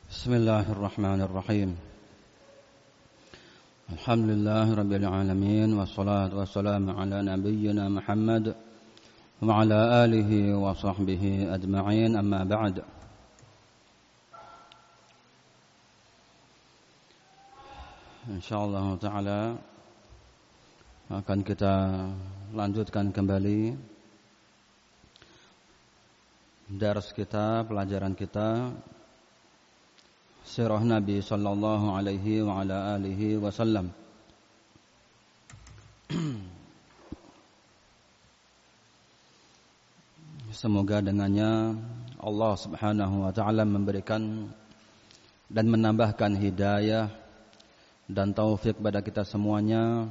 Bismillahirrahmanirrahim. Alhamdulillah rabbil alamin wassalatu wassalamu ala nabiyyina Muhammad wa ala alihi wa sahbihi ajma'in, amma ba'd. Insyaallah taala akan kita lanjutkan kembali dars kita, pelajaran kita sirah Nabi sallallahu alaihi wa ala alihi wasallam. Semoga dengannya Allah Subhanahu wa taala memberikan dan menambahkan hidayah dan taufik pada kita semuanya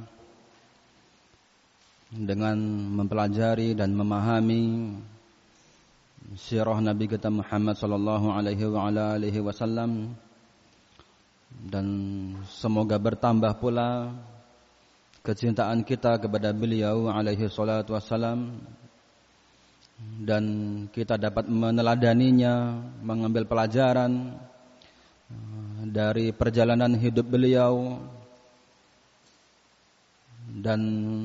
dengan mempelajari dan memahami sirah Nabi kita Muhammad sallallahu alaihi wa ala alihi wasallam, dan semoga bertambah pula kecintaan kita kepada beliau alaihi salatu wassalam, dan kita dapat meneladaninya, mengambil pelajaran dari perjalanan hidup beliau, dan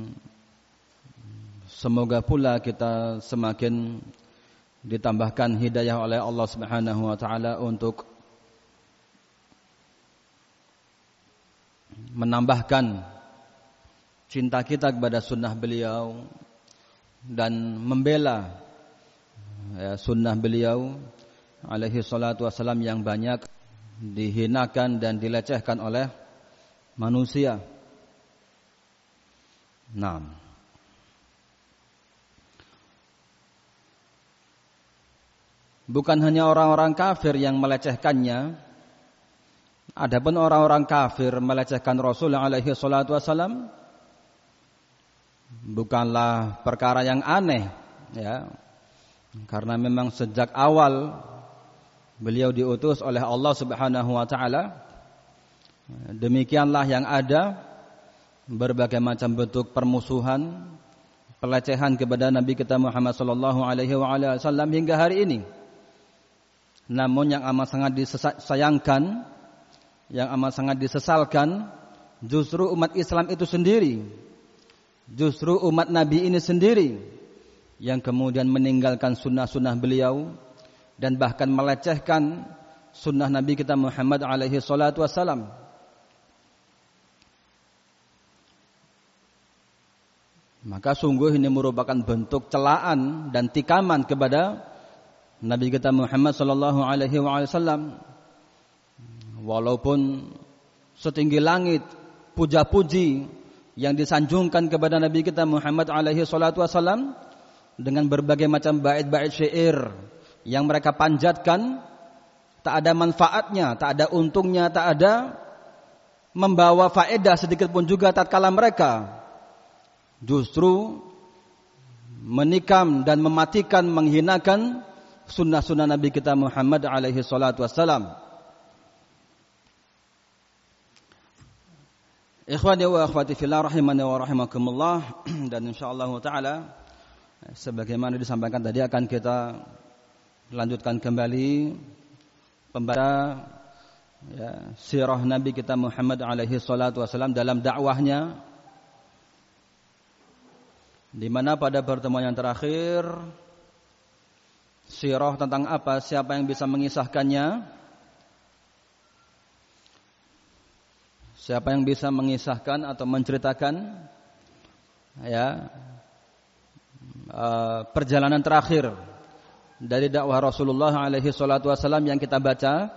semoga pula kita semakin ditambahkan hidayah oleh Allah Subhanahu wa taala untuk menambahkan cinta kita kepada sunnah beliau dan membela sunnah beliau alaihi salatu wassalam yang banyak dihinakan dan dilecehkan oleh manusia. Bukan hanya orang-orang kafir yang melecehkannya. Adapun orang-orang kafir melecehkan Rasul alaihi salatu wasallam bukanlah perkara yang aneh, ya. Karena memang sejak awal beliau diutus oleh Allah Subhanahu wa taala. Demikianlah yang ada berbagai macam bentuk permusuhan, pelecehan kepada Nabi kita Muhammad sallallahu alaihi wasallam hingga hari ini. Namun yang amat sangat disayangkan, yang amat sangat disesalkan, justru umat Islam itu sendiri, justru umat Nabi ini sendiri yang kemudian meninggalkan sunnah-sunnah beliau dan bahkan melecehkan sunnah Nabi kita Muhammad alaihi salatu wassalam. Maka sungguh ini merupakan bentuk celaan dan tikaman kepada Nabi kita Muhammad sallallahu alaihi wasallam. Walaupun setinggi langit puja-puji yang disanjungkan kepada Nabi kita Muhammad alaihi salatu wasallam dengan berbagai macam bait-bait syair yang mereka panjatkan, tak ada manfaatnya, tak ada untungnya, tak ada membawa faedah sedikit pun juga tatkala mereka justru menikam dan mematikan, menghinakan sunnah-sunnah Nabi kita Muhammad alaihi salatu wassalam. Ikhwani wa akhwati fillah rahimani wa rahimakumullah, dan insyaallah taala sebagaimana disampaikan tadi akan kita lanjutkan kembali pembahasan sirah Nabi kita Muhammad alaihi salatu wasallam dalam dakwahnya, di mana pada pertemuan yang terakhir sirah tentang apa, siapa yang bisa mengisahkannya? Siapa yang bisa mengisahkan atau menceritakan perjalanan terakhir dari dakwah Rasulullah alaihi salatu wasallam yang kita baca?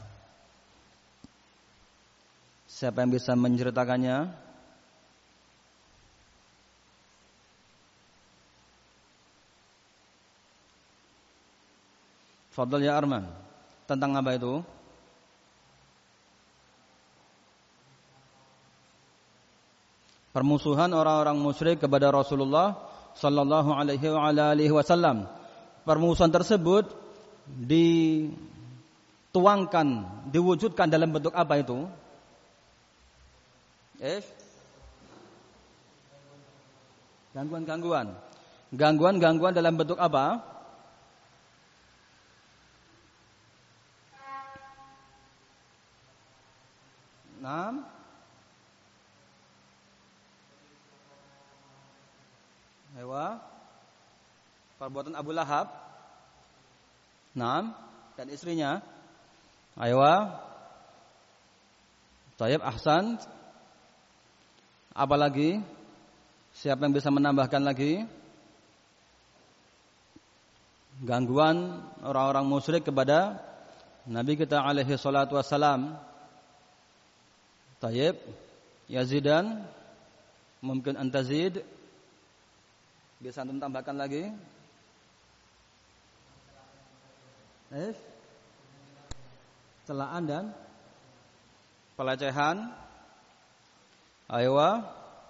Siapa yang bisa menceritakannya? Fadl ya Arman. Tentang apa itu? Permusuhan orang-orang musyrik kepada Rasulullah sallallahu alaihi wasallam. Permusuhan tersebut dituangkan, diwujudkan dalam bentuk apa itu? Gangguan-gangguan. Gangguan-gangguan dalam bentuk apa? Naam. Ewa. Perbuatan Abu Lahab. Naam. Dan istrinya. Aywa. Tayyib, ahsan. Apalagi? Siapa yang bisa menambahkan lagi? Gangguan orang-orang musyrik kepada Nabi kita alaihi salatu wassalam. Tayyib, Yazidan, mungkin antazid. Bisa antum tambahkan lagi? Celaan dan pelecehan. Aywa.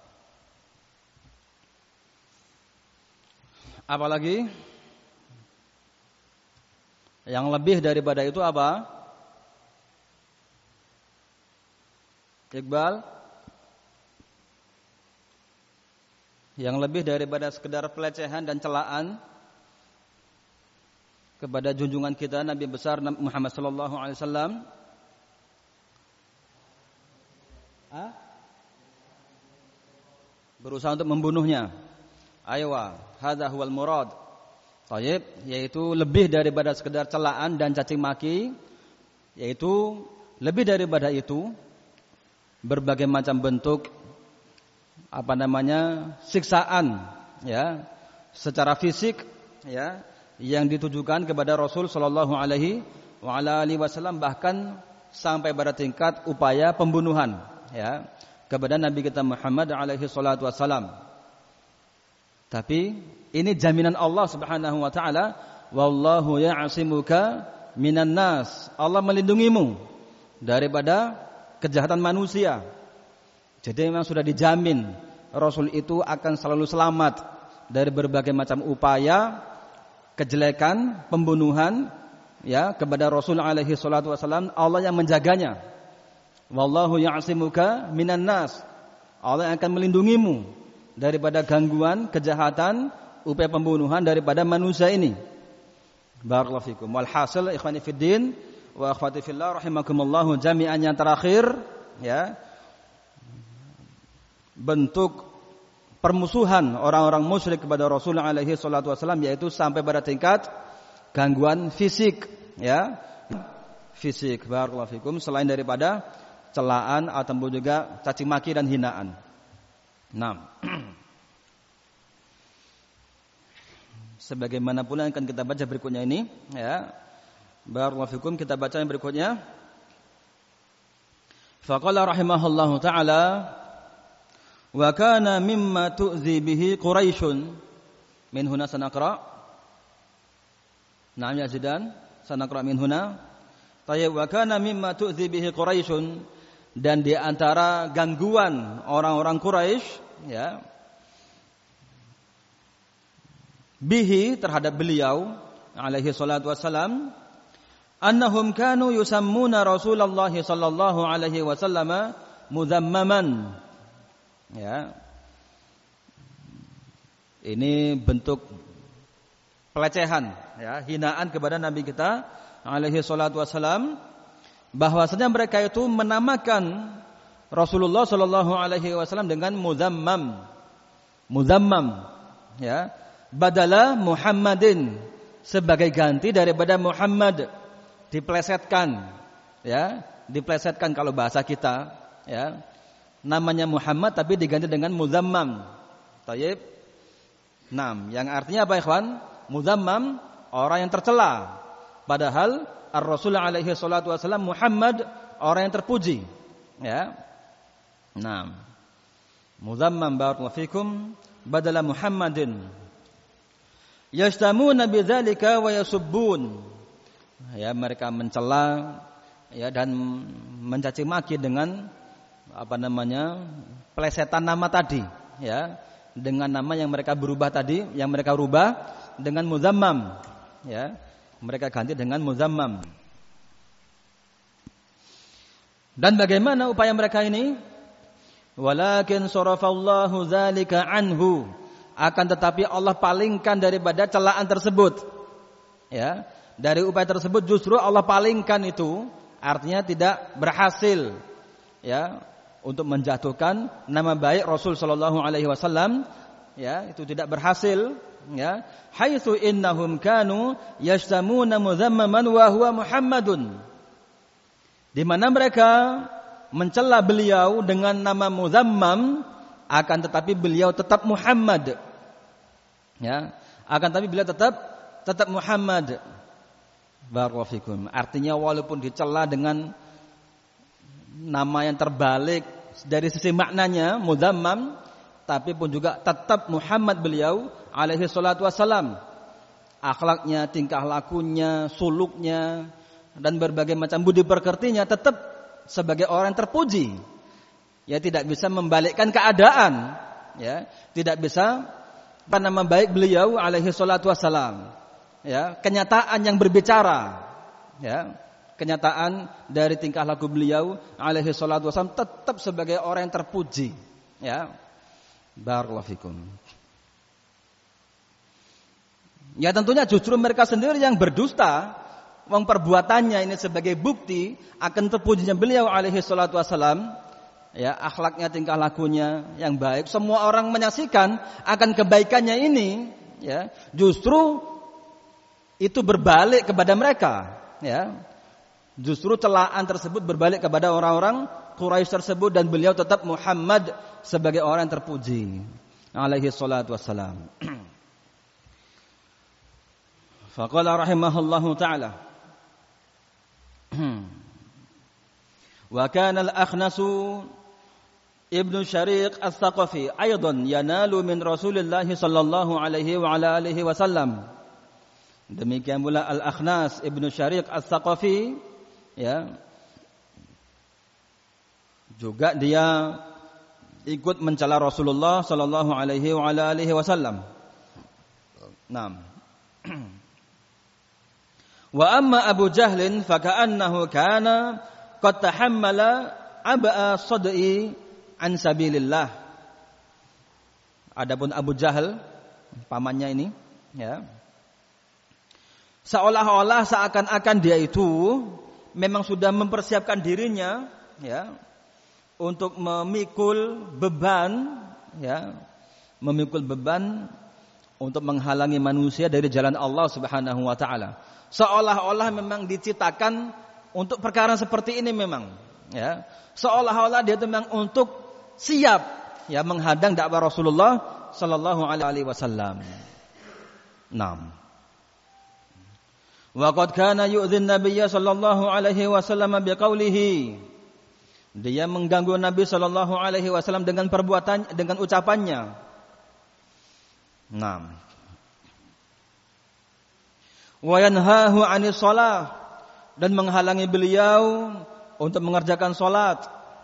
Apalagi? Yang lebih daripada itu apa? Iqbal? Yang lebih daripada sekedar pelecehan dan celaan kepada junjungan kita Nabi besar Muhammad sallallahu alaihi wasallam. Berusaha untuk membunuhnya. Aywa, hadza huwal murad. Tayyib, yaitu lebih daripada sekedar celaan dan caci maki, yaitu lebih daripada itu berbagai macam bentuk siksaan ya secara fisik ya yang ditujukan kepada Rasul sallallahu alaihi wasallam, bahkan sampai pada tingkat upaya pembunuhan ya kepada Nabi kita Muhammad alaihi salatu wasallam. Tapi ini jaminan Allah Subhanahu wa taala, wallahu ya'simuka minan nas. Allah melindungimu daripada kejahatan manusia. Jadi memang sudah dijamin Rasul itu akan selalu selamat dari berbagai macam upaya kejelekan, pembunuhan ya kepada Rasul alaihi salatu wasallam. Allah yang menjaganya. Wallahu ya'simuka minan nas. Allah yang akan melindungimu daripada gangguan, kejahatan, upaya pembunuhan daripada manusia ini. Barakallahu fikum. Walhasil ikhwani fiddin wa akhwati fillah rahimakumullah jami'an, yang terakhir ya bentuk permusuhan orang-orang musyrik kepada Rasul alaihi salatu wasallam yaitu sampai pada tingkat gangguan fisik ya. Fisik, barakallahu fikum, selain daripada celaan ataupun juga caci maki dan hinaan. Nah, sebagaimana pula yang akan kita baca berikutnya ini ya. Barakallahu fikum, kita baca yang berikutnya. Faqala rahimahullahu taala wa kana mimma tu'zi bihi Quraisyun. Min huna sanaqra. Naam ya Zidan, sanaqra min huna. Tayyib, wa kana mimma tu'zi bihi Quraisyun, dan di antara gangguan orang-orang Quraisy ya bihi terhadap beliau alaihi salatu wassalam, annahum kanu yusammuna Rasulullah sallallahu alaihi wasallam mudhammaman ya. Ini bentuk pelecehan ya, hinaan kepada Nabi kita alaihi salatu wassalam, bahwasanya mereka itu menamakan Rasulullah sallallahu alaihi wasallam dengan mudhammam ya, badala Muhammadin, sebagai ganti daripada Muhammad, diplesetkan ya, diplesetkan kalau bahasa kita ya, namanya Muhammad tapi diganti dengan mudhammam. Tayyib. Naam, yang artinya apa ikhwan? Mudhammam, orang yang tercela, padahal Ar-Rasul alaihi salatu wasallam Muhammad, orang yang terpuji ya. Naam, mudhammam barakallahu fikum badala Muhammadin, yashtamuna bidzalika wa yasubbun ya, mereka mencela ya dan mencaci maki dengan plesetan nama tadi ya, dengan nama yang mereka berubah tadi, yang mereka rubah dengan mudhammam ya, mereka ganti dengan mudhammam. Dan bagaimana upaya mereka ini? Walakin sarafallahu dzalika anhu, akan tetapi Allah palingkan daripada celaan tersebut ya, dari upaya tersebut justru Allah palingkan itu, artinya tidak berhasil ya, untuk menjatuhkan nama baik Rasul sallallahu alaihi wasallam, ya, itu tidak berhasil, ya. Haitsu innahum kanu yashtamuna mudhammaman wa huwa Muhammadun. Di mana mereka mencela beliau dengan nama mudhammam, akan tetapi beliau tetap Muhammad. Ya, akan tetapi beliau tetap Muhammad. Barakallahu fikum. Artinya walaupun dicela dengan nama yang terbalik dari sisi maknanya mudhammam, tapi pun juga tetap Muhammad beliau alaihi salatu wassalam. Akhlaknya, tingkah lakunya, suluknya, dan berbagai macam budi pekertinya tetap sebagai orang terpuji. Ya, tidak bisa membalikkan keadaan, ya, tidak bisa nama baik beliau alaihi salatu wassalam. Ya, kenyataan yang berbicara, ya, kenyataan dari tingkah laku beliau alaihi salatu wassalam tetap sebagai orang yang terpuji, ya. Barakallahu fikum. Ya, tentunya justru mereka sendiri yang berdusta, wong perbuatannya ini sebagai bukti akan terpujinya beliau alaihi salatu wassalam, ya, akhlaknya, tingkah lakunya yang baik, semua orang menyaksikan akan kebaikannya ini, ya. Justru itu berbalik kepada mereka, ya. Justru celaan tersebut berbalik kepada orang-orang Quraisy tersebut, dan beliau tetap Muhammad sebagai orang yang terpuji alaihi salatu wassalam. Faqala rahimahullahu ta'ala wa kana al-Akhnas ibnu Syariq as-Saqafi aidan yanalu min Rasulillah sallallahu alaihi wa ala alihi wasallam. Demikian pula Al-Akhnas ibnu Syariq as-Saqafi, ya, juga dia ikut mencela Rasulullah sallallahu alaihi wa ala alihi wasallam. Naam. Wa amma Abu Jahlin fa ka'annahu kana qad tahammala ab'a sad'i an sabilillah. Adapun Abu Jahal, pamannya ini, ya, seolah-olah seakan-akan dia itu memang sudah mempersiapkan dirinya, ya, untuk memikul beban, ya, memikul beban untuk menghalangi manusia dari jalan Allah Subhanahu wa taala. Seolah-olah memang diciptakan untuk perkara seperti ini memang, ya. Seolah-olah dia itu memang untuk siap, ya, menghadang dakwah Rasulullah sallallahu alaihi wasallam. Naam. Wa qad kana yu'dhin nabiyya sallallahu alaihi wasallam biqaulihi. Dia mengganggu Nabi sallallahu alaihi wasallam dengan perbuatan, dengan ucapannya. Naam. Wa yanhahu 'anis shalah, dan menghalangi beliau untuk mengerjakan salat.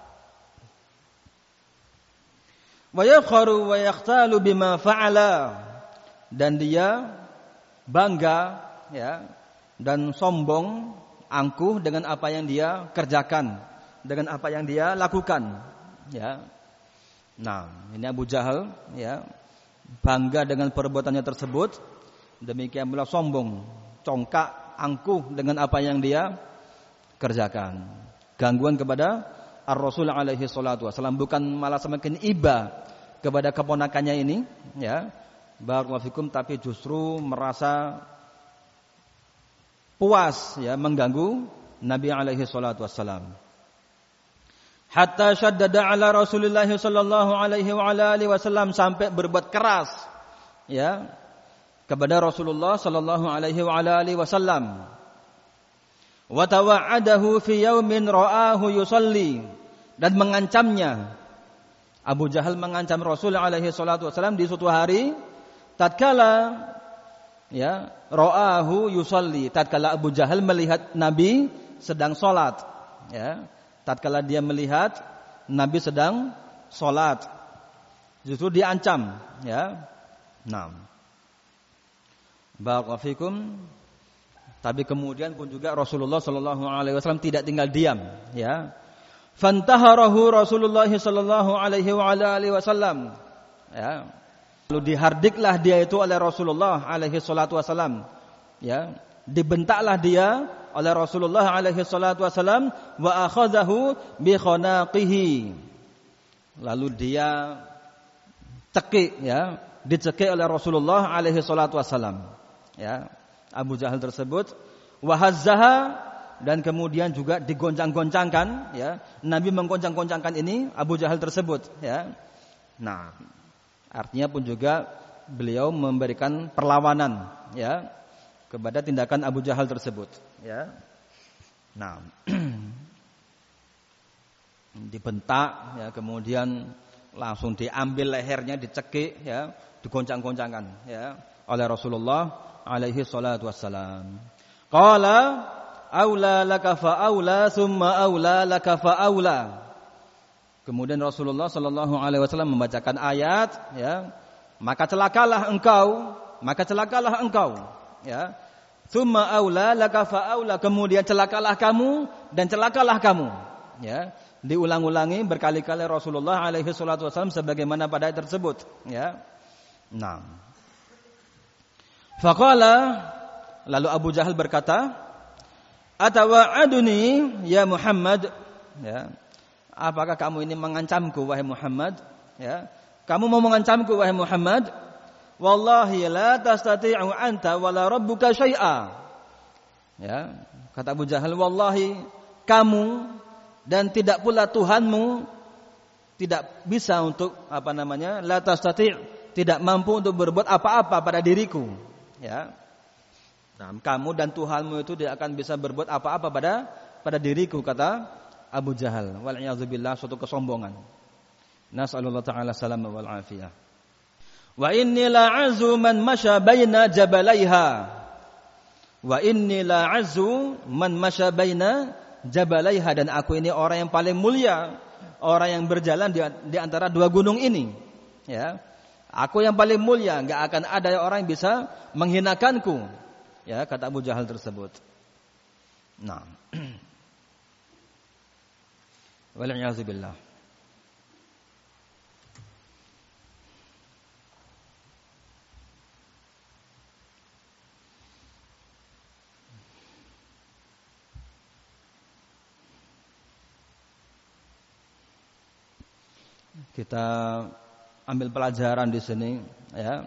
Wa yakharu wa yaqtalu bima fa'ala, dan dia bangga, ya, dan sombong, angkuh dengan apa yang dia kerjakan, dengan apa yang dia lakukan, ya. Nah, ini Abu Jahal, ya, bangga dengan perbuatannya tersebut, demikian pula sombong, congkak, angkuh dengan apa yang dia kerjakan. Gangguan kepada Ar-Rasul alaihi salatu wasallam, bukan malah semakin iba kepada keponakannya ini, ya. Barakallahu fikum, tapi justru merasa puas, ya, mengganggu Nabi alaihi salatu wassalam. Hatta syaddada ala Rasulillah sallallahu alaihi wa ala alihi wasallam, sampai berbuat keras, ya, kepada Rasulullah sallallahu alaihi wa ala alihi wasallam. Wa tawa'adahu fi yaumin ra'ahu yusalli, dan mengancamnya. Abu Jahal mengancam Rasul alaihi salatu wassalam di suatu hari tatkala, ya, ra'ahu yusalli, tatkala Abu Jahal melihat Nabi sedang salat, ya, tatkala dia melihat Nabi sedang salat, justru diancam, ya. Naam. Barakallahu fikum. Tapi kemudian pun juga Rasulullah sallallahu alaihi wasallam tidak tinggal diam, ya. Fantaharahu Rasulullah sallallahu alaihi wa ala alihi wasallam, ya. Lalu dihardiklah dia itu oleh Rasulullah alaihi salatu wasallam, ya, dibentaklah dia oleh Rasulullah alaihi salatu wasallam, wa akhadhahu bi khanaqihi. Lalu dia cekik, ya, dicekik oleh Rasulullah alaihi salatu wasallam, ya, Abu Jahal tersebut, wa hazzaha, dan kemudian juga digoncang-goncangkan, ya. Nabi menggoncang-goncangkan ini Abu Jahal tersebut, ya. Nah, artinya pun juga beliau memberikan perlawanan, ya, kepada tindakan Abu Jahal tersebut, ya. Nah, dibentak, ya, kemudian langsung diambil lehernya, dicekik, ya, digoncang-goncangkan, ya, oleh Rasulullah alaihi salatu wassalam. Qala aula laka fa aula thumma aula laka fa aula. Kemudian Rasulullah sallallahu alaihi wasallam membacakan ayat, ya, maka celakalah engkau, ya. Tsumma aula laka fa aula, kemudian celakalah kamu dan celakalah kamu, ya. Diulang-ulangi berkali-kali Rasulullah alaihi salatu wasallam sebagaimana pada ayat tersebut, ya. Nah. Faqala, lalu Abu Jahal berkata, "Atawa'aduni ya Muhammad?" Ya. Apakah kamu ini mengancamku wahai Muhammad? Ya. Kamu mau mengancamku wahai Muhammad? Wallahi la tastati'u anta wala rabbuka syai'a. Ya, kata Abu Jahal, wallahi kamu dan tidak pula Tuhanmu tidak bisa untuk la tastati', tidak mampu untuk berbuat apa-apa pada diriku, ya. Nah, kamu dan Tuhanmu itu tidak akan bisa berbuat apa-apa pada diriku, kata Abu Jahal. Wal a'udzubillah, suatu kesombongan. Nas'alullah ta'ala salam wal afiyah. Wa inni la'azu man masya baina jabalaiha. Wa inni la'azu man masya baina jabalaiha, dan aku ini orang yang paling mulia, orang yang berjalan di antara dua gunung ini, ya. Aku yang paling mulia, enggak akan ada orang yang bisa menghinakanku, ya, kata Abu Jahal tersebut. Nah. Wal a'udzu billah. Kita ambil pelajaran di sini, ya,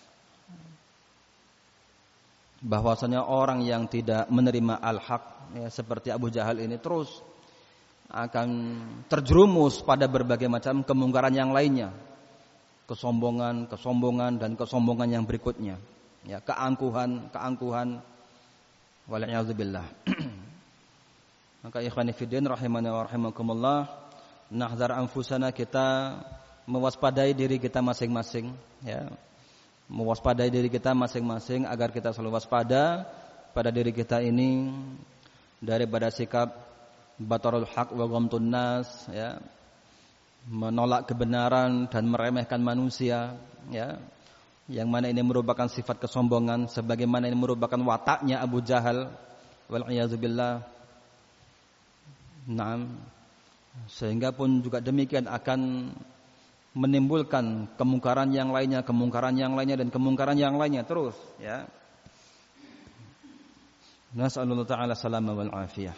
bahwasanya orang yang tidak menerima al-haq, ya, seperti Abu Jahal ini terus akan terjerumus pada berbagai macam kemungkaran yang lainnya, kesombongan dan kesombongan yang berikutnya, ya, keangkuhan, wal'iyadzubillah. Maka ikhwani fiddin rahimani wa rahimakumullah, nahzar anfusana, kita mewaspadai diri kita masing-masing, ya. Mewaspadai diri kita masing-masing agar kita selalu waspada pada diri kita ini daripada sikap batarul haq wa ghamtun nas, ya, menolak kebenaran dan meremehkan manusia, ya, yang mana ini merupakan sifat kesombongan sebagaimana ini merupakan wataknya Abu Jahal wal a'udzubillah. Naam. Sehingga pun juga demikian akan menimbulkan kemungkaran yang lainnya dan kemungkaran yang lainnya terus, ya. Nas'alullah ta'ala salama wal afiyah.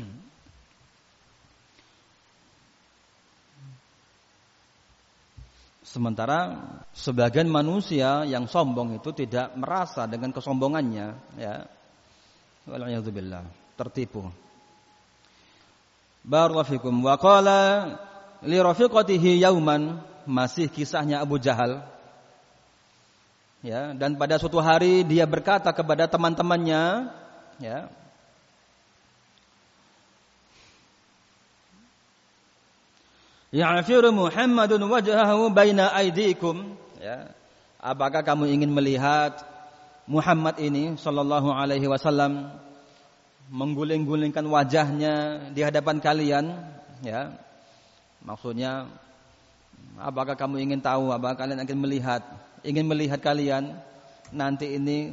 Sementara sebagian manusia yang sombong itu tidak merasa dengan kesombongannya, ya. Wal'iyadzubillah, tertipu. Barakallahu fikum. Wa qala li rafiqatihi yauman, masih kisahnya Abu Jahal, ya, dan pada suatu hari dia berkata kepada teman-temannya, ya, ya'firu Muhammadun wajhahu baina aydikum, ya, apakah kamu ingin melihat Muhammad ini sallallahu alaihi wasallam mengguling-gulingkan wajahnya di hadapan kalian, ya. Maksudnya, apakah kamu ingin tahu, apakah kalian ingin melihat kalian nanti ini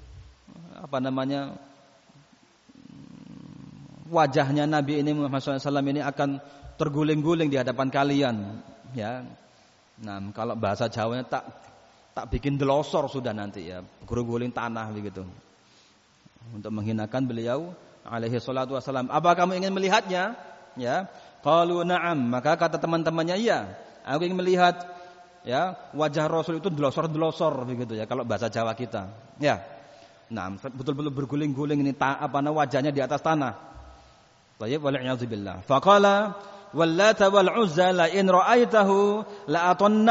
wajahnya Nabi ini Muhammad SAW ini akan terguling-guling di hadapan kalian, ya. Nah, kalau bahasa Jawanya tak bikin delosor sudah nanti, ya, guling-guling tanah begitu. untuk menghinakan beliau alaihi salatu wasalam. Apa kamu ingin melihatnya? Ya. Qalu na'am, maka kata teman-temannya, iya, aku ingin melihat ya wajah Rasul itu delosor-delosor begitu ya kalau bahasa Jawa kita. Ya. Nah, betul-betul berguling-guling ini wajahnya di atas tanah. Thayyib wal a'yadzu billah. Faqala wallata wal uzza la in ra'aitahu la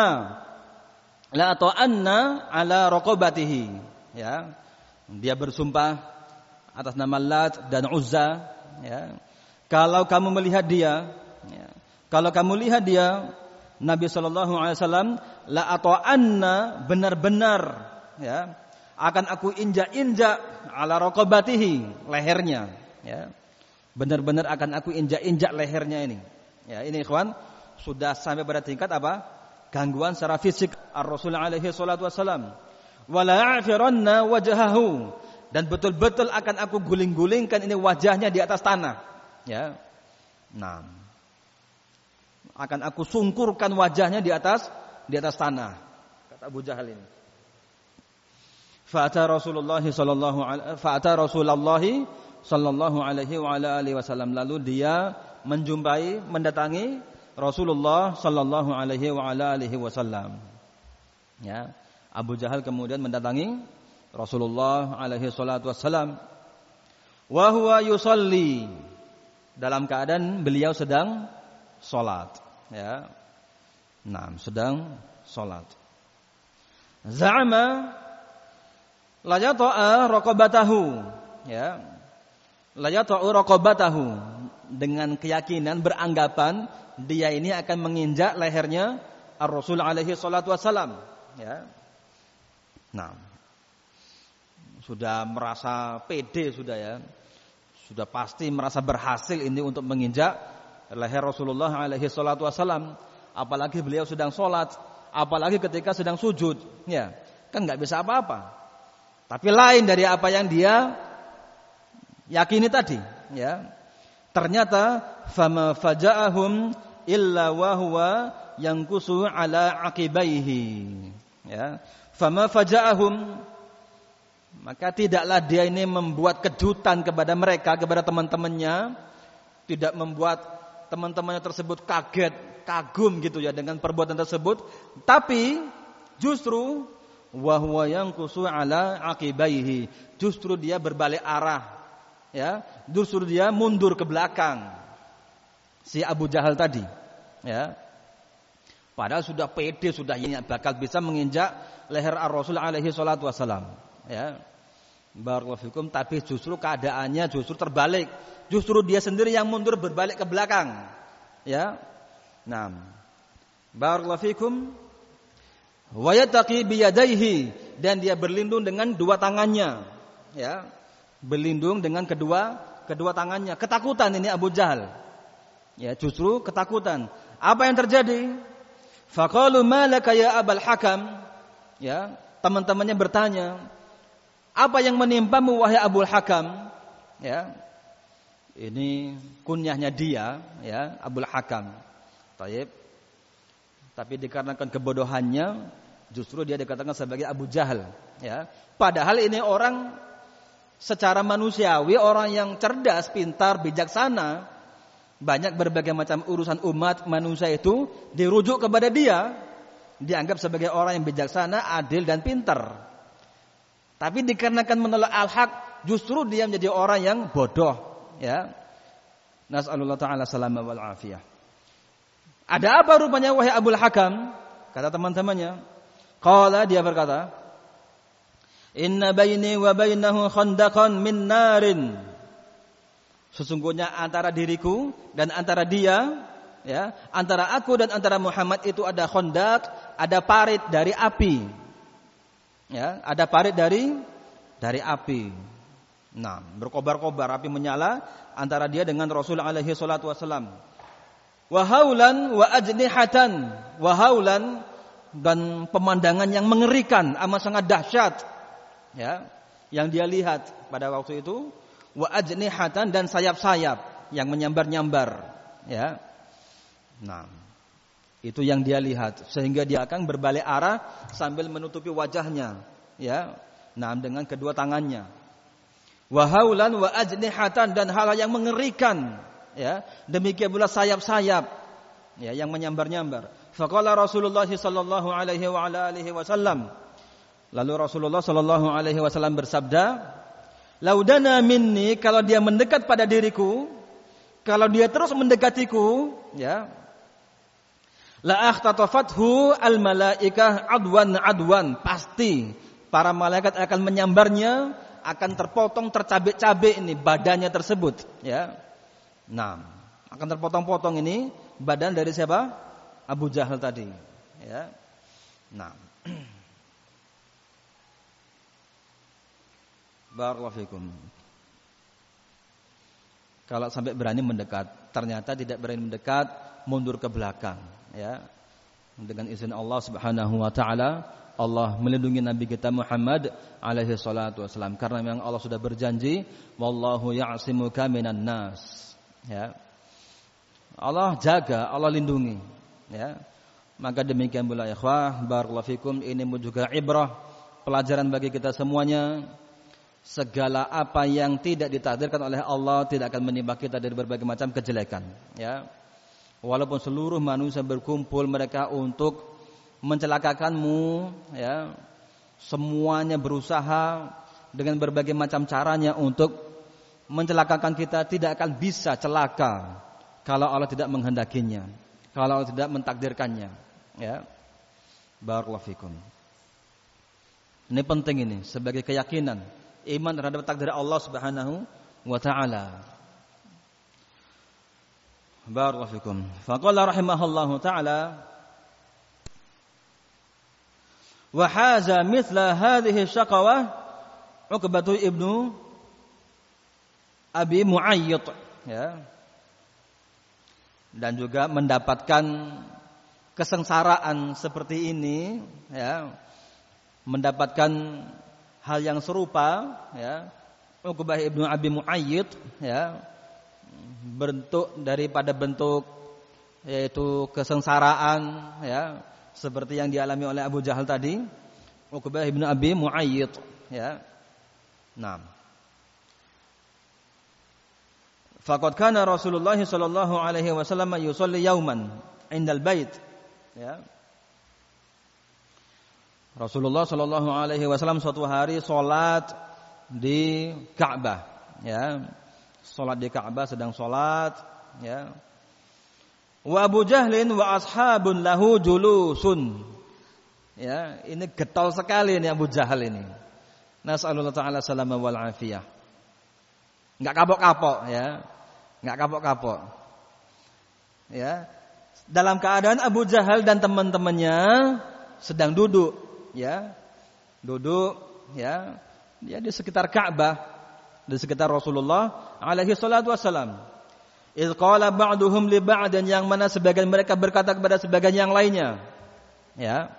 ata'anna ala raqabatihi. Ya. Dia bersumpah atas nama Lat dan Uzza, ya. Kalau kamu melihat dia, ya, kalau kamu lihat dia, Nabi sallallahu alaihi wasallam, la ata'anna, benar-benar ya, akan aku injak-injak ala raqabatihi, lehernya, ya. Benar-benar akan aku injak-injak lehernya ini. Ya, ini ikhwan sudah sampai pada tingkat apa? Gangguan secara fisik Ar-Rasul alaihi salatu wasallam. Wala a'firanna wajhahu, dan betul-betul akan aku guling-gulingkan ini wajahnya di atas tanah, ya. Nah, akan aku sungkurkan wajahnya di atas tanah, kata Abu Jahal ini. Fa'ata Rasulullah sallallahu alaihi wa ala alihi wasallam, lalu dia mendatangi Rasulullah sallallahu alaihi wa ala alihi wasallam. Ya. Abu Jahal kemudian mendatangi Rasulullah alaihi salatu wassalam. Wa huwa yusalli, dalam keadaan beliau sedang salat, ya. Nah, sedang salat. Za'ama la yata'a raqabatahu, ya. La yata'u raqabatahu, dengan keyakinan, beranggapan dia ini akan menginjak lehernya Ar-Rasul alaihi salatu wassalam, ya. Nah, sudah merasa pede sudah, ya. Sudah pasti merasa berhasil ini untuk menginjak leher Rasulullah alaihi salatu wasallam. Apalagi beliau sedang sholat, apalagi ketika sedang sujud, ya. Kan enggak bisa apa-apa. Tapi lain dari apa yang dia yakini tadi, ya. Ternyata fama faja'ahum illa wa huwa yanqusu ala aqibaihi, ya. Fama faja'ahum, maka tidaklah dia ini membuat kejutan kepada mereka, kepada teman-temannya, tidak membuat teman-temannya tersebut kaget, kagum gitu ya dengan perbuatan tersebut, tapi justru wa huwa yanqusu ala aqibaihi, justru dia berbalik arah, ya, justru dia mundur ke belakang, si Abu Jahal tadi, ya. Padahal sudah pede, sudah ini bakal bisa menginjak leher Ar-Rasul alaihi salatu wasalam, ya. Barakallahu fikum, tapi justru keadaannya justru terbalik. Justru dia sendiri yang mundur berbalik ke belakang, ya. Nah, barakallahu fikum, wa yattaqi bi yadayhi, dan dia berlindung dengan dua tangannya, ya. Berlindung dengan kedua tangannya. Ketakutan ini Abu Jahal, ya, justru ketakutan. Apa yang terjadi? Faqalu ma laka ya Abul Hakam, ya, teman-temannya bertanya, apa yang menimpamu wahai Abul Hakam, ya. Ini kunyahnya dia, ya, Abul Hakam. Taib. Tapi dikarenakan kebodohannya, justru dia dikatakan sebagai Abu Jahal, ya. Padahal ini orang secara manusiawi, orang yang cerdas, pintar, bijaksana. Banyak berbagai macam urusan umat manusia itu dirujuk kepada dia, dianggap sebagai orang yang bijaksana, adil dan pintar. Tapi dikarenakan menolak al-haq, justru dia menjadi orang yang bodoh, ya. Nas'alullah ta'ala salama wal afiyah. Ada apa rupanya wahai Abul Hakam? Kata teman-temannya. Qala, dia berkata, inna baini wa bainahu khandaqan min narin. Sesungguhnya antara diriku dan antara dia, ya, antara aku dan antara Muhammad itu ada khandaq, ada parit dari api. Ya, ada parit dari api. Nah, berkobar-kobar, api menyala antara dia dengan Rasul alaihi salatu wasallam. Wa haulan wa ajnihatan, wa haulan, dan pemandangan yang mengerikan, amat sangat dahsyat, ya, yang dia lihat pada waktu itu. Wa ajnihatan, dan sayap-sayap yang menyambar-nyambar, ya. Nah, itu yang dia lihat, sehingga dia akan berbalik arah sambil menutupi wajahnya, ya. Nah, dengan kedua tangannya. wa haulan wa ajnihatan, dan hal yang mengerikan, ya. Demikian pula sayap-sayap, ya, yang menyambar-nyambar. Faqala Rasulullah sallallahu alaihi wa ala alihi wasallam. Lalu Rasulullah sallallahu alaihi wasallam bersabda, "Laudana minni," kalau dia mendekat pada diriku, kalau dia terus mendekatiku, ya, la akhtatafathu al malaikah adwan, pasti para malaikat akan menyambarnya, akan terpotong, tercabik-cabik ini badannya tersebut, ya. Nah, akan terpotong-potong ini badan dari siapa? Abu Jahal tadi, ya. Nah, barakallahu fikum. Kalau sampai berani mendekat, ternyata tidak berani mendekat, mundur ke belakang, ya. Dengan izin Allah Subhanahu wa taala, Allah melindungi Nabi kita Muhammad alaihi salatu wasallam, karena memang Allah sudah berjanji, wallahu ya'simuka minan nas, ya. Allah jaga, Allah lindungi, ya. Maka demikian pula ikhwah, barakallahu fikum, ini juga ibrah, pelajaran bagi kita semuanya. Segala apa yang tidak ditakdirkan oleh Allah tidak akan menimpa kita dari berbagai macam kejelekan, ya. Walaupun seluruh manusia berkumpul mereka untuk mencelakakanmu, ya. Semuanya berusaha dengan berbagai macam caranya untuk mencelakakan kita, tidak akan bisa celaka kalau Allah tidak menghendakinya, kalau Allah tidak mentakdirkannya, ya. Barakallahu fikum. Ini penting, ini sebagai keyakinan iman terhadap takdir Allah Subhanahu wa taala. Barakallahu fikum. Faqala rahimahullahu taala, wa haza mithla hadhihi syaqawah Uqbah ibnu Abi Mu'ayyid, ya. Dan juga mendapatkan kesengsaraan seperti ini, ya. Mendapatkan hal yang serupa, ya. Uqbah ibnu Abi Mu'ayyid, ya, bentuk daripada bentuk yaitu kesengsaraan, ya, seperti yang dialami oleh Abu Jahal tadi, Uqbah ibnu Abi Mu'ayyid, ya. Nah, faqad kana Rasulullah sallallahu alaihi wasallam yusalli yauman indal bait, ya. Rasulullah sallallahu alaihi wasallam suatu hari salat di Ka'bah, ya. Salat di Ka'bah, sedang salat, ya. Wa Abu Jahlin wa ashabun lahu julusun. Ya, ini getol sekali ini Abu Jahal ini. Nas'alullah taala salama wal afiyah. Enggak kapok-kapok, ya. Enggak kapok-kapok. Ya. Dalam keadaan Abu Jahal dan teman-temannya sedang duduk, ya, duduk, ya, di sekitar Ka'bah, di sekitar Rasulullah alaihi salatu wassalam. Idz qala ba'duhum li ba'din, yang mana sebagian mereka berkata kepada sebagian yang lainnya, ya,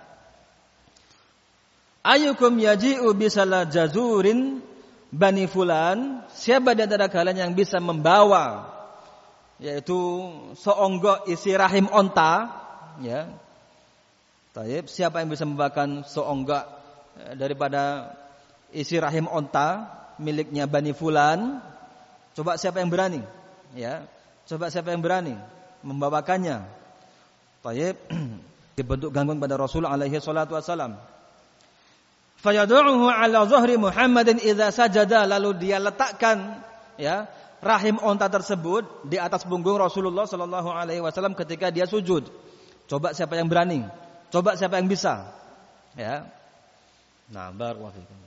ayyukum yaji'u bisala jazurin bani fulan, siapa di antara kalian yang bisa membawa yaitu seonggok isi rahim onta, ya. Taib, siapa yang bisa membawakan seonggak daripada isi rahim onta miliknya Bani Fulan? Coba siapa yang berani? Ya, coba siapa yang berani membawakannya? Taib, dibentuk gangguan pada Rasul alaihi salatu wasalam. Fayadu'uhu ala zuhri Muhammadin idza sajada, lalu dia letakkan, ya, rahim onta tersebut di atas punggung Rasulullah sallallahu alaihi wasallam ketika dia sujud. Coba siapa yang berani? Coba siapa yang bisa, ya. Nah, barakallahu fikum.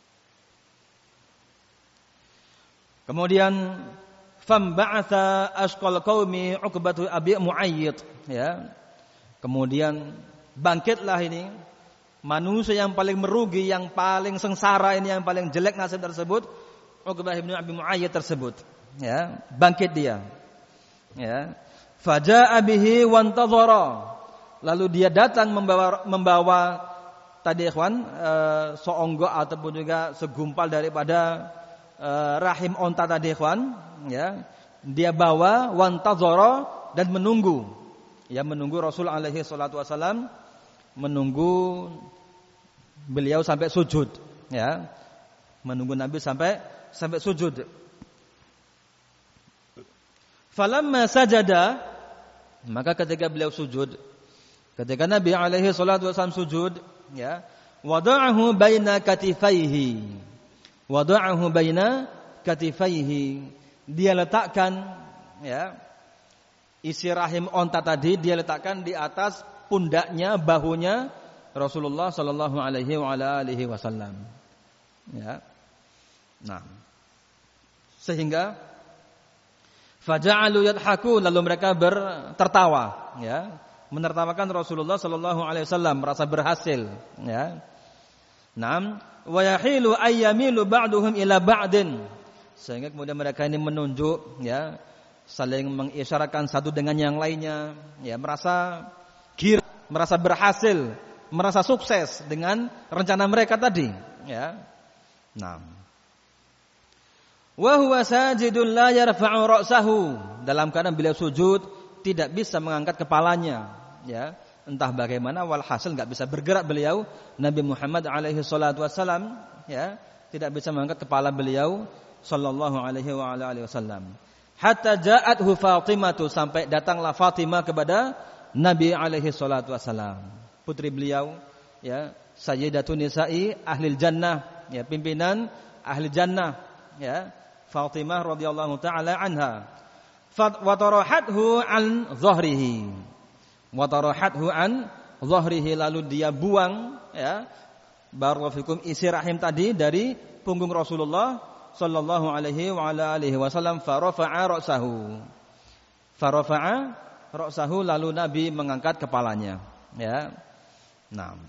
Kemudian famba'atha asqal qaumi Uqbah Abi Mu'ayyid, ya. Kemudian bangkitlah ini manusia yang paling merugi, yang paling sengsara ini, yang paling jelek nasib tersebut, Uqbah bin Abi Mu'ayyid tersebut, ya. Bangkit dia, ya. Faja'a bihi wantadhara, lalu dia datang membawa tadi ikhwan seonggok ataupun juga segumpal daripada rahim onta tadi ikhwan, ya. Dia bawa wantazara dan menunggu, ya, menunggu Rasul alaihi salatu wasallam, menunggu beliau sampai sujud, ya. Menunggu Nabi sampai sampai sujud. Falamma sajada, maka ketika beliau sujud, ketika Nabi alaihi salatu wasallam sujud, ya, wada'ahu baina katifaihi. Wada'ahu baina katifaihi. Dia letakkan, ya, isi rahim onta tadi dia letakkan di atas pundaknya, bahunya Rasulullah sallallahu alaihi wa alihi wasallam. Ya. Nah. Sehingga faja'alu yadhakun, lalu mereka tertawa, ya, menertawakan Rasulullah sallallahu alaihi wasallam, merasa berhasil, ya. Naam, wa yahilu ayyamilu ba'duhum ila ba'din. Sehingga kemudian mereka ini menunjuk, ya, saling mengisyaratkan satu dengan yang lainnya, ya, merasa gira, merasa berhasil, merasa sukses dengan rencana mereka tadi, ya. Naam. Wa huwa sajidun la yarfa'u ra'sahu, dalam keadaan beliau sujud tidak bisa mengangkat kepalanya, ya. Entah bagaimana, walhasil enggak bisa bergerak beliau Nabi Muhammad alaihi salatu wasallam, ya, tidak bisa mengangkat kepala beliau sallallahu alaihi wa alihi wasallam. Hatta ja'athu Fatimah, sampai datanglah Fatimah kepada Nabi alaihi salatu wasallam, putri beliau, ya, sayyidatun nisa'i ahlil jannah, ya, pimpinan ahli jannah, ya, Fatimah radhiyallahu taala anha. Wa tarahathu an dhahrihi. Wa tarahathu an dhahrihi, lalu dia buang, ya, barakallahu fikum, isi rahim tadi dari punggung Rasulullah sallallahu alaihi wa ala alihi wasallam. Farafa'a ra'sahu, lalu Nabi mengangkat kepalanya, ya. Nah.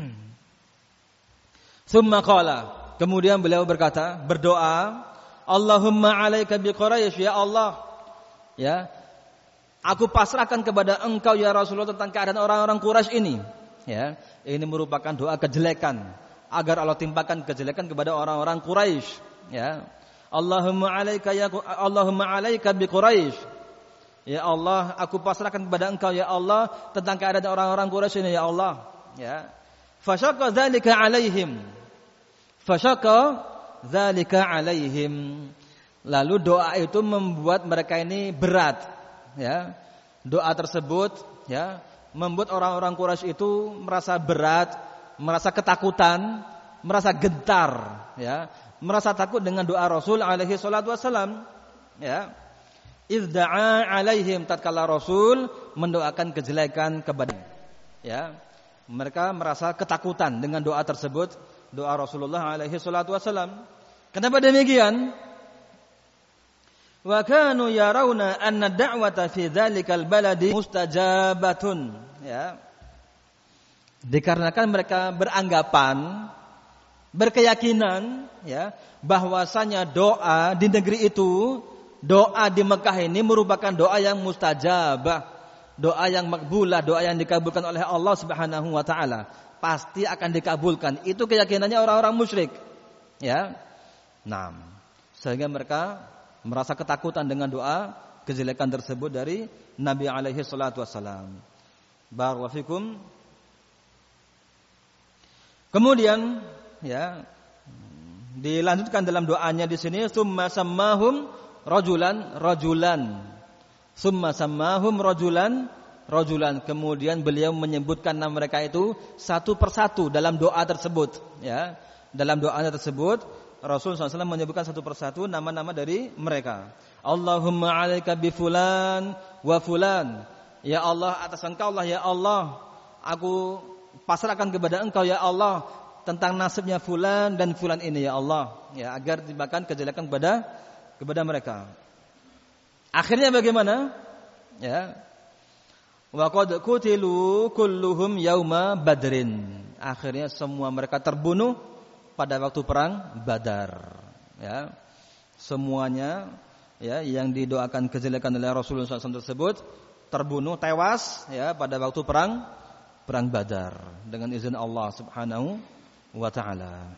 Tsumma qala, kemudian beliau berkata, berdoa, Allahumma 'alaika bi Quraisy, ya Allah, ya, aku pasrahkan kepada Engkau ya Rasulullah tentang keadaan orang-orang Quraisy ini, ya. Ini merupakan doa kejelekan, agar Allah timpakan kejelekan kepada orang-orang Quraisy, ya. Allahumma 'alaika bi Quraisy, ya Allah, aku pasrahkan kepada Engkau ya Allah tentang keadaan orang-orang Quraisy ini ya Allah, ya. Fasyaqqa dzalika 'alaihim, lalu doa itu membuat mereka ini berat, ya. Doa tersebut, ya, membuat orang-orang Quraisy itu merasa berat, merasa ketakutan, merasa gentar, ya, merasa takut dengan doa Rasul alaihi salatu wasallam, ya. Izda'a 'alaihim, tatkala Rasul mendoakan kejelekan kepada, ya, mereka merasa ketakutan dengan doa tersebut, doa Rasulullah alaihi salatu wasallam. Kenapa demikian? Wa kanu yarawna anna da'wata fi dzalikal baladi mustajabatun, ya. Dikarenakan mereka beranggapan, berkeyakinan, ya, bahwasanya doa di negeri itu, doa di Mekah ini merupakan doa yang mustajabah, doa yang makbulah, doa yang dikabulkan oleh Allah Subhanahu wa taala, pasti akan dikabulkan. Itu keyakinannya orang-orang musyrik, ya. Nah, sehingga mereka merasa ketakutan dengan doa kejelekan tersebut dari Nabi alaihi salatu wasallam. Barakallahu fikum. Kemudian, ya, dilanjutkan dalam doanya di sini, summa sammahum rajulan. Summa sammahum rajulan. Kemudian beliau menyebutkan nama mereka itu satu persatu dalam doa tersebut, ya. Dalam doanya tersebut Rasulullah SAW menyebutkan satu persatu nama-nama dari mereka. Allahumma 'alaika bi fulan wa fulan. Ya Allah, atas Engkau lah ya Allah, aku pasrahkan kepada Engkau ya Allah tentang nasibnya fulan dan fulan ini ya Allah, ya, agar timpakan kejelekan kepada mereka. Akhirnya bagaimana? Ya. Wa qad qutilu kulluhum yauma badrin. Akhirnya semua mereka terbunuh pada waktu perang Badar, ya. Semuanya, ya, yang didoakan kejelekan oleh Rasulullah SAW tersebut terbunuh, tewas, ya, pada waktu perang Badar dengan izin Allah Subhanahu wa taala.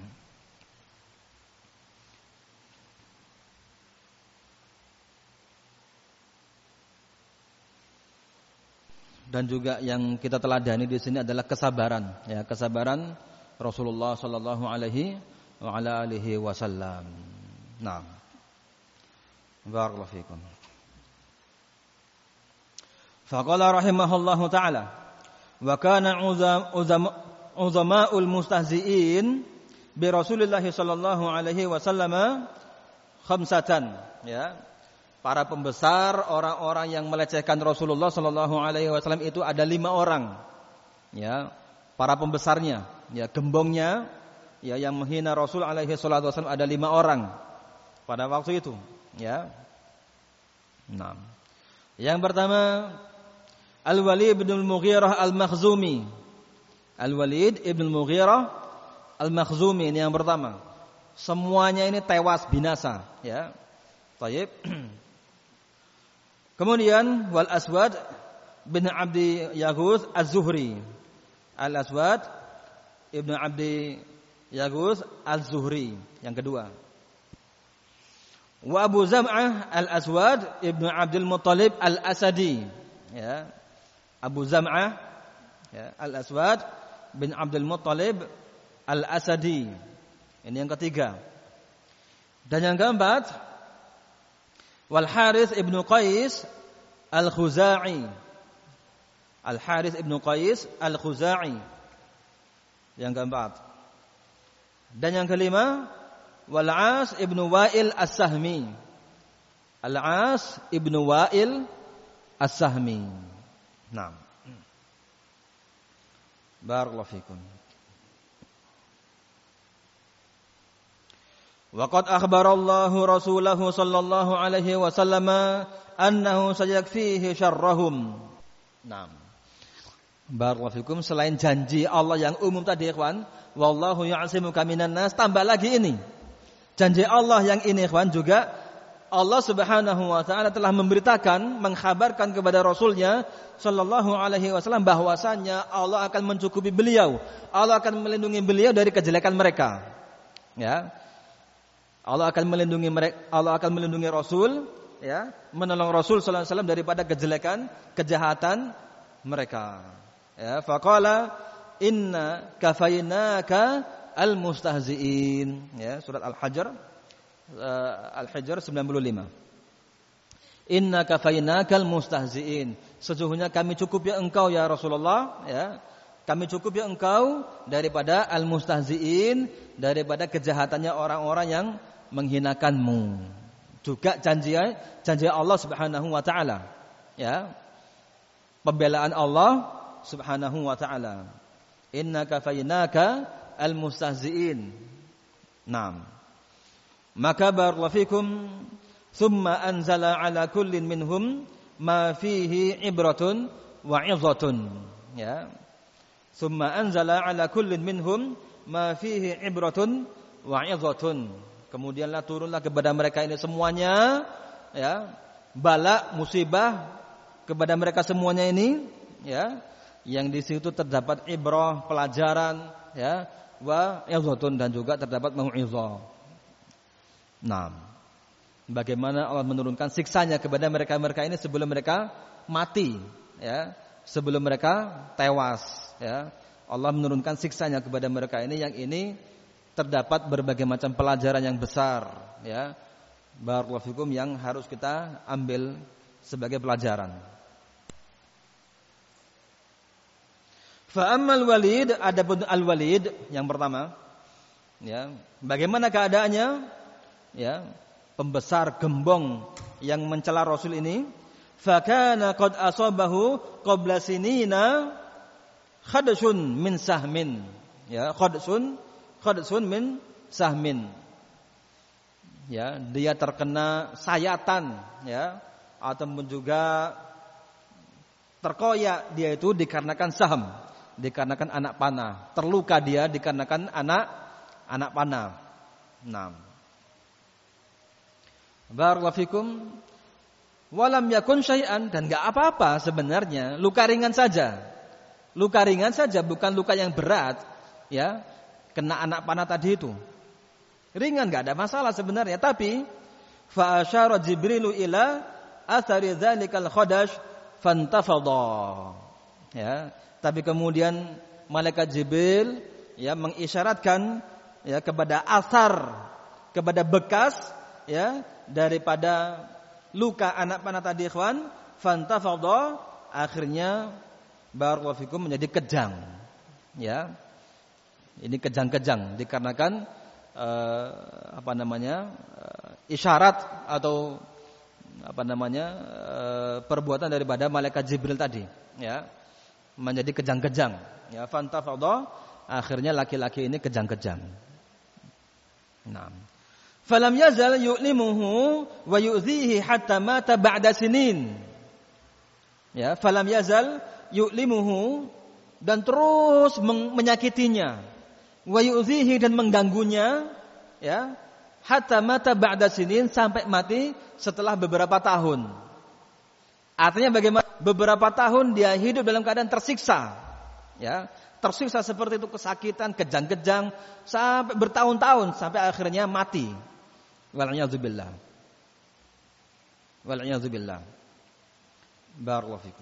Dan juga yang kita teladani di sini adalah kesabaran, ya, kesabaran Rasulullah sallallahu alaihi wa ala alihi wasallam. Naam. Barakallahu fikum. Faqala rahimahullahu ta'ala wa kana uzama'ul mustahzi'in bi Rasulillah sallallahu alaihi wasallam khamsatan, ya. Para pembesar orang-orang yang melecehkan Rasulullah sallallahu alaihi wasallam itu ada 5 orang. Ya, para pembesarnya, ya, gembongnya, ya, yang menghina Rasul alaihi salatu wasallam ada 5 orang pada waktu itu, ya. Nah. Yang pertama Al-Walid bin Al-Mughirah Al-Makhzumi. Al-Walid ibn Al-Mughirah Al-Makhzumi ini yang pertama. Semuanya ini tewas binasa, ya. Baik. Kemudian wal Aswad bin Abdi Yaghuth Az-Zuhri. Al-Aswad ibn Abdi Yaghuth Az-Zuhri yang kedua. Wa Abu Zam'ah Al-Aswad ibn Abdul Muttalib Al-Asadi, ya. Abu Zam'ah, ya, Al-Aswad bin Abdul Muttalib Al-Asadi. Ini yang ketiga. Dan yang keempat Wal Harits ibnu Qais Al-Khuzai. Al Harits ibnu Qais Al-Khuzai. Yang keempat. Dan yang kelima Wal As ibnu Wa'il As-Sahmi. Al As ibnu Wa'il As-Sahmi. Naam. Barakallahu fikum. Waqad akhbarallahu rasulahu sallallahu alaihi wasallam annahu sayakfihi syarrahum. Naam. Barakallahu fikum. Selain janji Allah yang umum tadi, ikhwan, wallahu ya'simuka minan nas, tambah lagi ini. Janji Allah yang ini, ikhwan, juga Allah Subhanahu wa taala telah memberitakan, mengkhabarkan kepada Rasulnya sallallahu alaihi wasallam bahwasanya Allah akan mencukupi beliau. Allah akan melindungi beliau dari kejelekan mereka. Ya. Allah akan melindungi mereka, Allah akan melindungi Rasul, ya, menolong Rasul sallallahu alaihi wasallam daripada kejelekan, kejahatan mereka. Ya, faqala inna kafainaka al-mustahzi'in. Ya, surat Al-Hijr Al-Hijr 95. Inna kafainaka al-mustahzi'in. Sesungguhnya kami cukup ya engkau ya Rasulullah, ya. Kami cukup ya engkau daripada al-mustahzi'in, daripada kejahatannya orang-orang yang menghinakanmu. Juga janji Allah Subhanahu wa taala, ya. Pembelaan Allah Subhanahu wa taala. Inna kafainaka al-mustahzi'in. Naam. Maka barakallahu fikum thumma anzala ala kullin minhum ma fihi ibratun wa 'izatun, ya. Thumma anzala ala kullin minhum ma fihi ibratun wa 'izatun. Kemudianlah turunlah kepada mereka ini semuanya, ya, bala, musibah kepada mereka semuanya ini, ya, yang di situ terdapat ibrah, pelajaran, ya, wa 'izatun, dan juga terdapat mau'izah. Nah, bagaimana Allah menurunkan siksanya kepada mereka-mereka ini sebelum mereka mati, ya, sebelum mereka tewas, ya. Allah menurunkan siksanya kepada mereka ini, yang ini terdapat berbagai macam pelajaran yang besar, ya. Barakallahu fikum, yang harus kita ambil sebagai pelajaran. Fa ammal Walid, adapun Al-Walid yang pertama, ya, bagaimana keadaannya, ya, pembesar gembong yang mencela Rasul ini, fa kana qad asabahu qabla sinina khadsun min sahmin, ya, khadsun min sahmin, ya, dia terkena sayatan, ya, ataupun juga terkoyak dia itu dikarenakan saham, dikarenakan anak panah, terluka dia dikarenakan anak panah. Naam. Barakallahu fikum. Walam yakun syai'an, dan enggak apa-apa sebenarnya, luka ringan saja. Luka ringan saja, bukan luka yang berat, ya. Kena anak panah tadi itu ringan, enggak ada masalah sebenarnya. Tapi fa asyara Jibrilu ila athari dzalikal khadash fantafadha, ya. Tapi kemudian malaikat Jibril, ya, mengisyaratkan, ya, kepada asar, kepada bekas ya daripada luka anak panah tadi ikhwan, fantafadha, akhirnya barakallahu fikum menjadi kejang. Ya. Ini kejang-kejang dikarenakan isyarat atau perbuatan daripada malaikat Jibril tadi, ya. Menjadi kejang-kejang. Ya, fantafadha, akhirnya laki-laki ini kejang-kejang. Nah. Falam yazal yu'limuhu wa yu'dhihi hatta mata ba'da sinin. Ya, falam yazal yu'limuhu, dan terus menyakitinya, wa yu'dhihi, dan mengganggunya, ya, hatta mata ba'da sinin, sampai mati setelah beberapa tahun. Artinya bagaimana? Beberapa tahun dia hidup dalam keadaan tersiksa, ya, tersiksa seperti itu, kesakitan, kejang-kejang sampai bertahun-tahun, sampai akhirnya mati. Wal'iyadzubillah. Wal'iyadzubillah. Barakallahu fikum.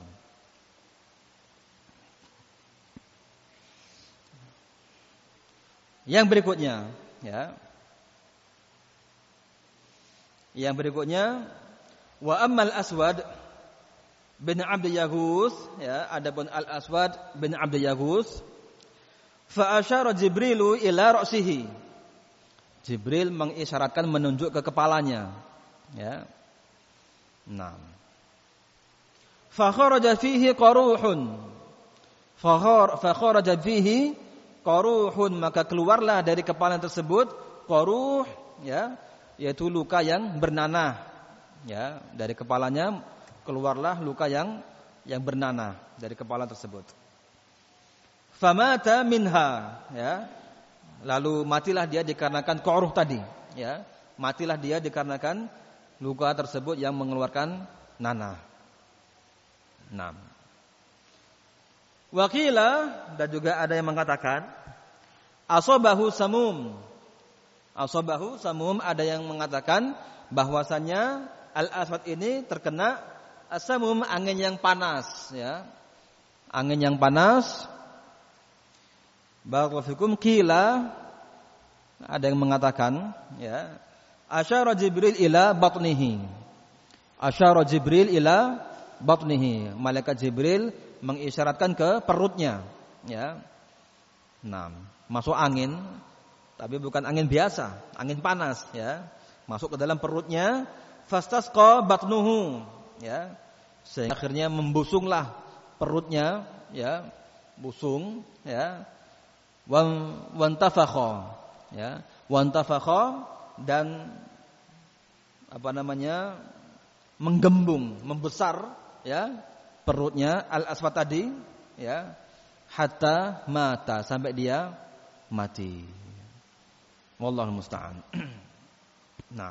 Yang berikutnya, ya. Yang berikutnya, wa ammal Aswad bin Abd Yaghus, ya, adapun Al-Aswad bin Abd Yaghus, fa asyara Jibrilu ila ra'sihi. Jibril mengisyaratkan, menunjuk ke kepalanya, ya. Nah. Fa kharaja fihi qaruhun. Fa kharaja fihi qaruhun, maka keluarlah dari kepala tersebut qaruh, ya, yaitu luka yang bernanah, ya, dari kepalanya keluarlah luka yang bernanah dari kepala tersebut. Famata minha, ya, lalu matilah dia dikarenakan qaruh tadi, ya, matilah dia dikarenakan luka tersebut yang mengeluarkan nanah. Nah, wakila, dan juga ada yang mengatakan asabahu samum. Asabahu samum, ada yang mengatakan bahwasannya Al-Aswad ini terkena asamum, angin yang panas, ya. Angin yang panas. Barakallahu fikum. Qila, ada yang mengatakan, ya, asyara Jibril ila batnihi. Asyara Jibril ila batnihi. Malaikat Jibril mengisyaratkan ke perutnya, ya. Nah, masuk angin, tapi bukan angin biasa, angin panas, ya. Masuk ke dalam perutnya, fastasqa batnuhu, ya. Sehingga akhirnya membusunglah perutnya, ya, busung, ya. Wantafakha, ya. Wantafakha, dan menggembung, membesar, ya, perutnya Al-Aswad tadi, ya, hatta mata, sampai dia mati. Wallahu musta'an. Nah.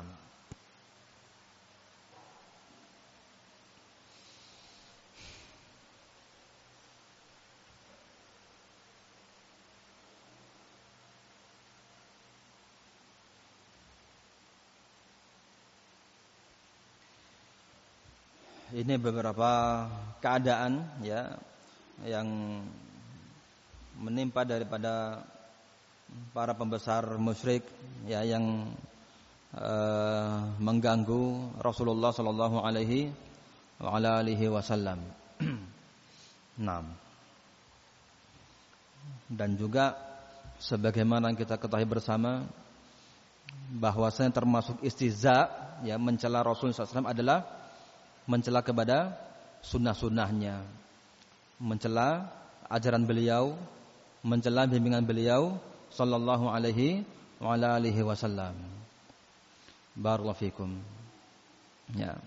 Ini beberapa keadaan, ya, yang menimpa daripada para pembesar musyrik, ya, yang mengganggu Rasulullah sallallahu alaihi wasallam. Nah. Dan juga sebagaimana kita ketahui bersama bahwasanya termasuk istihza, ya, mencela Rasul sallallahu alaihi wasallam adalah mencela kepada sunnah-sunnahnya, mencela ajaran beliau, mencela bimbingan beliau sallallahu alaihi wasallam. Barakallahu fikum. Ya.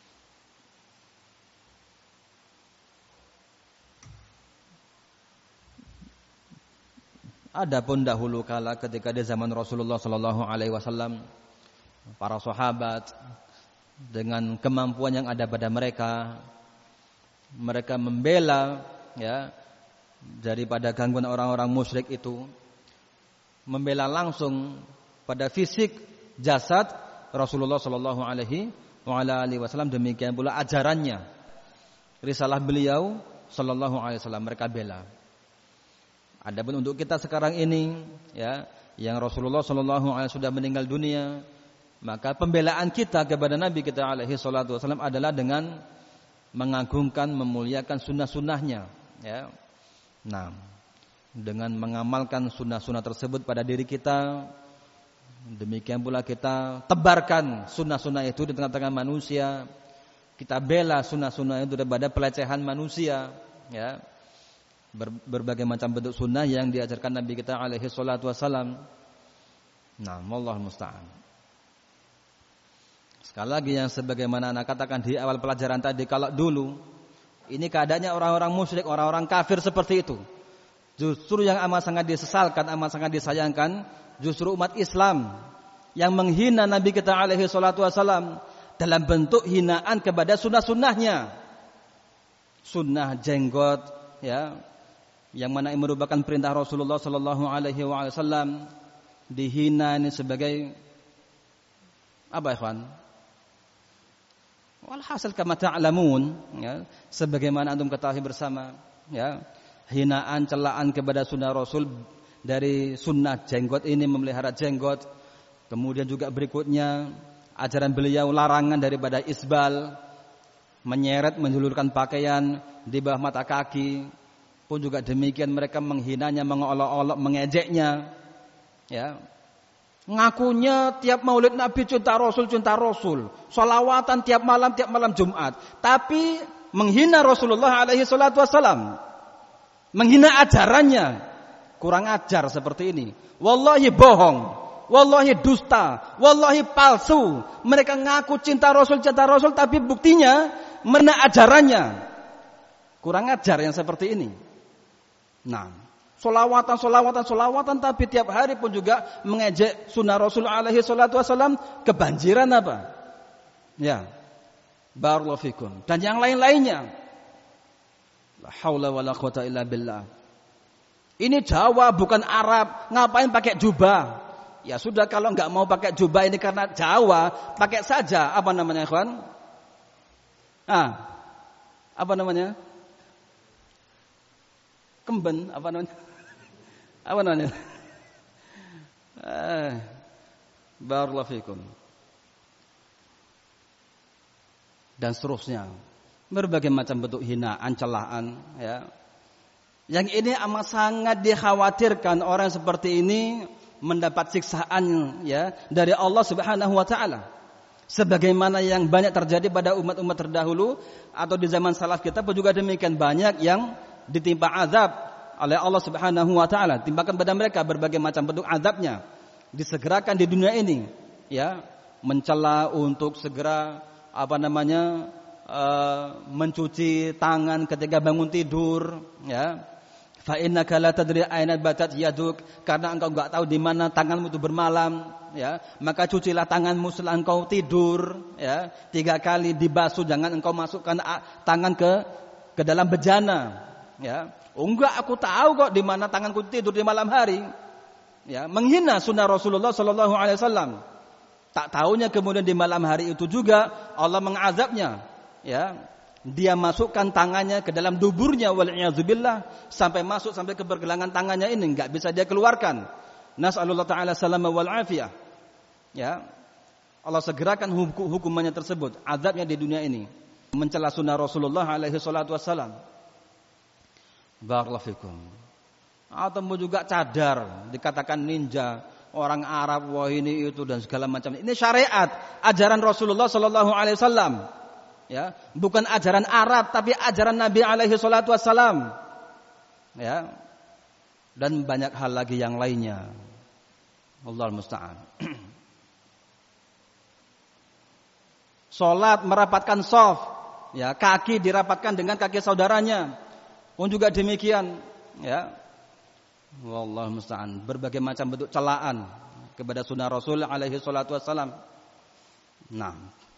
Adapun dahulu kala ketika di zaman Rasulullah sallallahu alaihi wasallam, para sahabat dengan kemampuan yang ada pada mereka membela, ya, daripada gangguan orang-orang musyrik itu, membela langsung pada fisik jasad Rasulullah sallallahu alaihi wasallam. Demikian pula ajarannya, risalah beliau sallallahu alaihi wasallam, mereka bela. Adapun untuk kita sekarang ini, ya, yang Rasulullah sallallahu alaihi wasallam sudah meninggal dunia, Maka pembelaan kita kepada Nabi kita alaihi salatu wasallam adalah dengan mengagungkan, memuliakan sunnah-sunnahnya, ya. Nah, dengan mengamalkan sunnah-sunnah tersebut pada diri kita, demikian pula kita tebarkan sunnah-sunnah itu di tengah-tengah manusia. Kita bela sunnah-sunnah itu daripada pelecehan manusia, ya. Berbagai macam bentuk sunnah yang diajarkan Nabi kita alaihi salatu wasallam. Nah, wallahu musta'an. Sekali lagi yang sebagaimana anak katakan di awal pelajaran tadi, kalau dulu ini keadaannya orang-orang musyrik, orang-orang kafir seperti itu. Justru yang amat sangat disesalkan, amat sangat disayangkan, justru umat Islam yang menghina Nabi kita alaihi salatu wasallam dalam bentuk hinaan kepada sunnah-sunnahnya. Sunnah jenggot, ya, yang mana merupakan perintah Rasulullah sallallahu alaihi wasallam, dihina ini sebagai apa, ikhwan? Walhasil kama ta'lamun, ya, sebagaimana antum ketahui bersama, ya, hinaan, celaan kepada sunnah Rasul dari sunnah jenggot ini, memelihara jenggot. Kemudian juga berikutnya ajaran beliau larangan daripada isbal, menyeret, menjulurkan pakaian di bawah mata kaki. Pun juga demikian mereka menghinanya, mengolok-olok, mengejeknya, ya. Ngakunya tiap maulid Nabi cinta Rasul, sholawatan tiap malam Jumat, tapi menghina Rasulullah alaihi salatu wassalam, menghina ajarannya. Kurang ajar seperti ini. Wallahi bohong, wallahi dusta, wallahi palsu. Mereka ngaku cinta Rasul, tapi buktinya menghina ajarannya. Kurang ajar yang seperti ini. Nah, Solawatan, tapi tiap hari pun juga mengejek sunnah Rasul alaihi salatu wasallam, kebanjiran apa? Ya, barakallahu fikum. Dan yang lain-lainnya. La haula wala quwata illa billah. Ini Jawa bukan Arab, ngapain pakai jubah? Ya sudah, kalau enggak mau pakai jubah ini karena Jawa, pakai saja apa namanya, ikhwan? Apa namanya? Kemben, apa namanya? Apa namanya? Barakallahu fikum. Dan seterusnya. Berbagai macam bentuk hinaan, celaan, ya. Yang ini amat sangat dikhawatirkan orang seperti ini mendapat siksaan, ya, dari Allah Subhanahu wa taala. Sebagaimana yang banyak terjadi pada umat-umat terdahulu atau di zaman salaf kita pun juga demikian, banyak yang ditimpa azab oleh Allah Subhanahu wa taala, timpakan pada mereka berbagai macam bentuk azabnya, disegerakan di dunia ini, ya, mencela untuk segera mencuci tangan ketika bangun tidur, ya. Fa innaka la tadri aina batat yaduk, karena engkau enggak tahu di mana tanganmu itu bermalam, ya. Maka cucilah tanganmu setelah engkau tidur, ya. 3 kali dibasuh, jangan engkau masukkan tangan ke dalam bejana, ya. Enggak, aku tahu kok di mana tanganku tidur di malam hari. Ya, menghina sunnah Rasulullah sallallahu alaihi wasallam. Tak tahunya kemudian di malam hari itu juga Allah mengazabnya, ya. Dia masukkan tangannya ke dalam duburnya wal iyadzubillah, sampai ke pergelangan tangannya ini enggak bisa dia keluarkan. Nas'alullah taala salama wal afiyah. Ya. Allah segerakan hukumannya tersebut, azabnya di dunia ini. Mencela sunnah Rasulullah alaihi salatu wasallam. Barakallahu fikum. Atau juga cadar, dikatakan ninja, orang Arab, wah ini itu dan segala macam. Ini syariat, ajaran Rasulullah sallallahu alaihi wasallam. Ya, bukan ajaran Arab tapi ajaran Nabi alaihi salatu wasallam. Ya. Dan banyak hal lagi yang lainnya. Allahul musta'an. Salat merapatkan shaf, ya, kaki dirapatkan dengan kaki saudaranya. Pun juga demikian, ya. Wallahu musta'an. Berbagai macam bentuk celaan kepada sunnah Rasul alaihi salatu wassalam. Nah,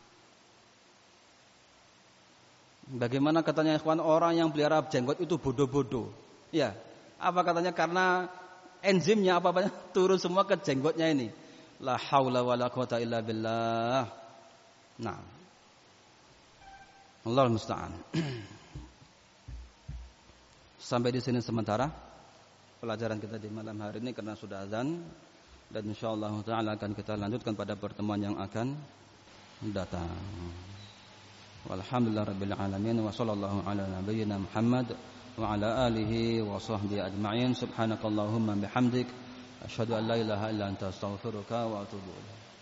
bagaimana katanya ikhwan, orang yang pelihara jenggot itu bodoh-bodoh. Ya, apa katanya, karena enzimnya apa-apanya turun semua ke jenggotnya ini. La haula wala quwata illa billah. Nah, Allahul musta'an. Sampai di sini sementara pelajaran kita di malam hari ini karena sudah azan. dan insyaallah taala akan kita lanjutkan pada pertemuan yang akan datang. Walhamdulillahirabbil alamin wa sallallahu ala nabiyyina Muhammad wa ala alihi wa sahbihi ajma'in. Subhanakallahumma bihamdik asyhadu an la ilaha illa anta astaghfiruka wa atubu ilaik.